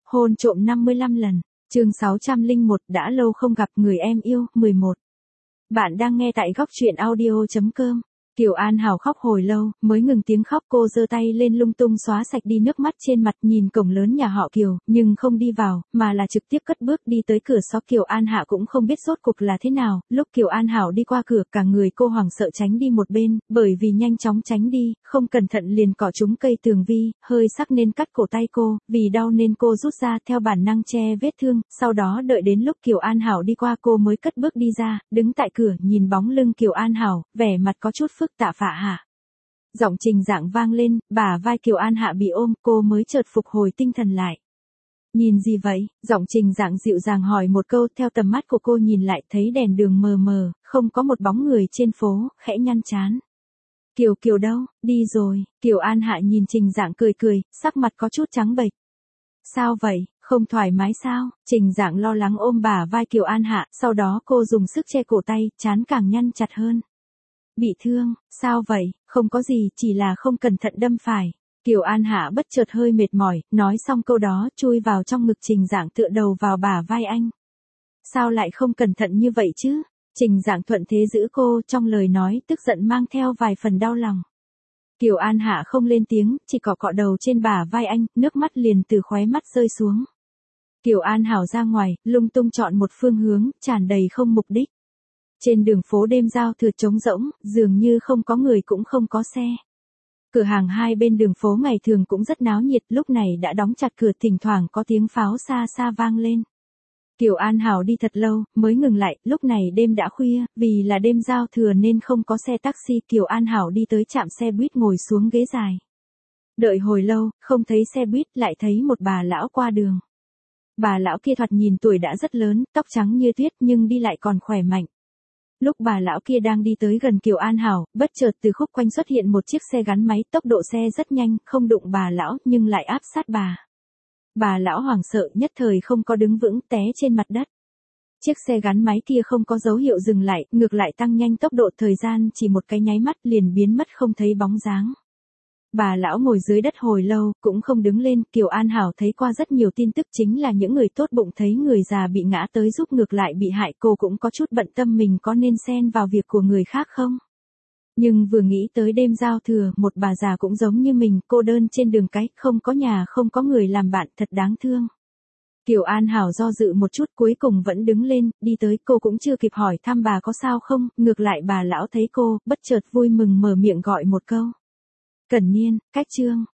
Hôn trộm 55 lần. Chương 601 đã lâu không gặp người em yêu, 11. Bạn đang nghe tại góc truyện audio.com. Kiều An Hảo khóc hồi lâu, mới ngừng tiếng khóc. Cô giơ tay lên lung tung xóa sạch đi nước mắt trên mặt, nhìn cổng lớn nhà họ Kiều, nhưng không đi vào, mà là trực tiếp cất bước đi tới cửa xó. Kiều An Hạ cũng không biết rốt cuộc là thế nào, lúc Kiều An Hảo đi qua cửa, cả người cô hoảng sợ tránh đi một bên, bởi vì nhanh chóng tránh đi, không cẩn thận liền cọ trúng cây tường vi, hơi sắc nên cắt cổ tay cô, vì đau nên cô rút ra theo bản năng che vết thương, sau đó đợi đến lúc Kiều An Hảo đi qua cô mới cất bước đi ra, đứng tại cửa nhìn bóng lưng Kiều An Hảo, vẻ mặt có chút phức tạ. Phạ Hạ. Giọng Trình Dạng vang lên, bả vai Kiều An Hạ bị ôm, cô mới chợt phục hồi tinh thần lại. Nhìn gì vậy? Giọng Trình Dạng dịu dàng hỏi một câu, theo tầm mắt của cô nhìn lại thấy đèn đường mờ mờ, không có một bóng người trên phố, khẽ nhăn trán. Kiều đâu? Đi rồi. Kiều An Hạ nhìn Trình Dạng cười cười, sắc mặt có chút trắng bệch. Sao vậy? Không thoải mái sao? Trình Dạng lo lắng ôm bả vai Kiều An Hạ, sau đó cô dùng sức che cổ tay, trán càng nhăn chặt hơn. Bị thương, sao vậy? Không có gì, chỉ là không cẩn thận đâm phải. Kiều An Hạ bất chợt hơi mệt mỏi, nói xong câu đó, chui vào trong ngực Trình Dạng tựa đầu vào bả vai anh. Sao lại không cẩn thận như vậy chứ? Trình Dạng thuận thế giữ cô, trong lời nói tức giận mang theo vài phần đau lòng. Kiều An Hạ không lên tiếng, chỉ cọ cọ đầu trên bả vai anh, nước mắt liền từ khóe mắt rơi xuống. Kiều An Hảo ra ngoài, lung tung chọn một phương hướng, tràn đầy không mục đích. Trên đường phố đêm giao thừa trống rỗng, dường như không có người cũng không có xe. Cửa hàng hai bên đường phố ngày thường cũng rất náo nhiệt, lúc này đã đóng chặt cửa, thỉnh thoảng có tiếng pháo xa xa vang lên. Kiều An Hảo đi thật lâu, mới ngừng lại, lúc này đêm đã khuya, vì là đêm giao thừa nên không có xe taxi. Kiều An Hảo đi tới trạm xe buýt ngồi xuống ghế dài. Đợi hồi lâu, không thấy xe buýt, lại thấy một bà lão qua đường. Bà lão kia thoạt nhìn tuổi đã rất lớn, tóc trắng như tuyết nhưng đi lại còn khỏe mạnh. Lúc bà lão kia đang đi tới gần Kiều An Hảo, bất chợt từ khúc quanh xuất hiện một chiếc xe gắn máy, tốc độ xe rất nhanh, không đụng bà lão nhưng lại áp sát bà. Bà lão hoảng sợ, nhất thời không có đứng vững, té trên mặt đất. Chiếc xe gắn máy kia không có dấu hiệu dừng lại, ngược lại tăng nhanh tốc độ, thời gian chỉ một cái nháy mắt liền biến mất không thấy bóng dáng. Bà lão ngồi dưới đất hồi lâu, cũng không đứng lên. Kiều An Hảo thấy qua rất nhiều tin tức, chính là những người tốt bụng thấy người già bị ngã tới giúp, ngược lại bị hại. Cô cũng có chút bận tâm mình có nên xen vào việc của người khác không. Nhưng vừa nghĩ tới đêm giao thừa, một bà già cũng giống như mình, cô đơn trên đường cái, không có nhà, không có người làm bạn, thật đáng thương. Kiều An Hảo do dự một chút, cuối cùng vẫn đứng lên, đi tới. Cô cũng chưa kịp hỏi thăm bà có sao không, ngược lại bà lão thấy cô, bất chợt vui mừng mở miệng gọi một câu. Cẩn Niên, cách Trương.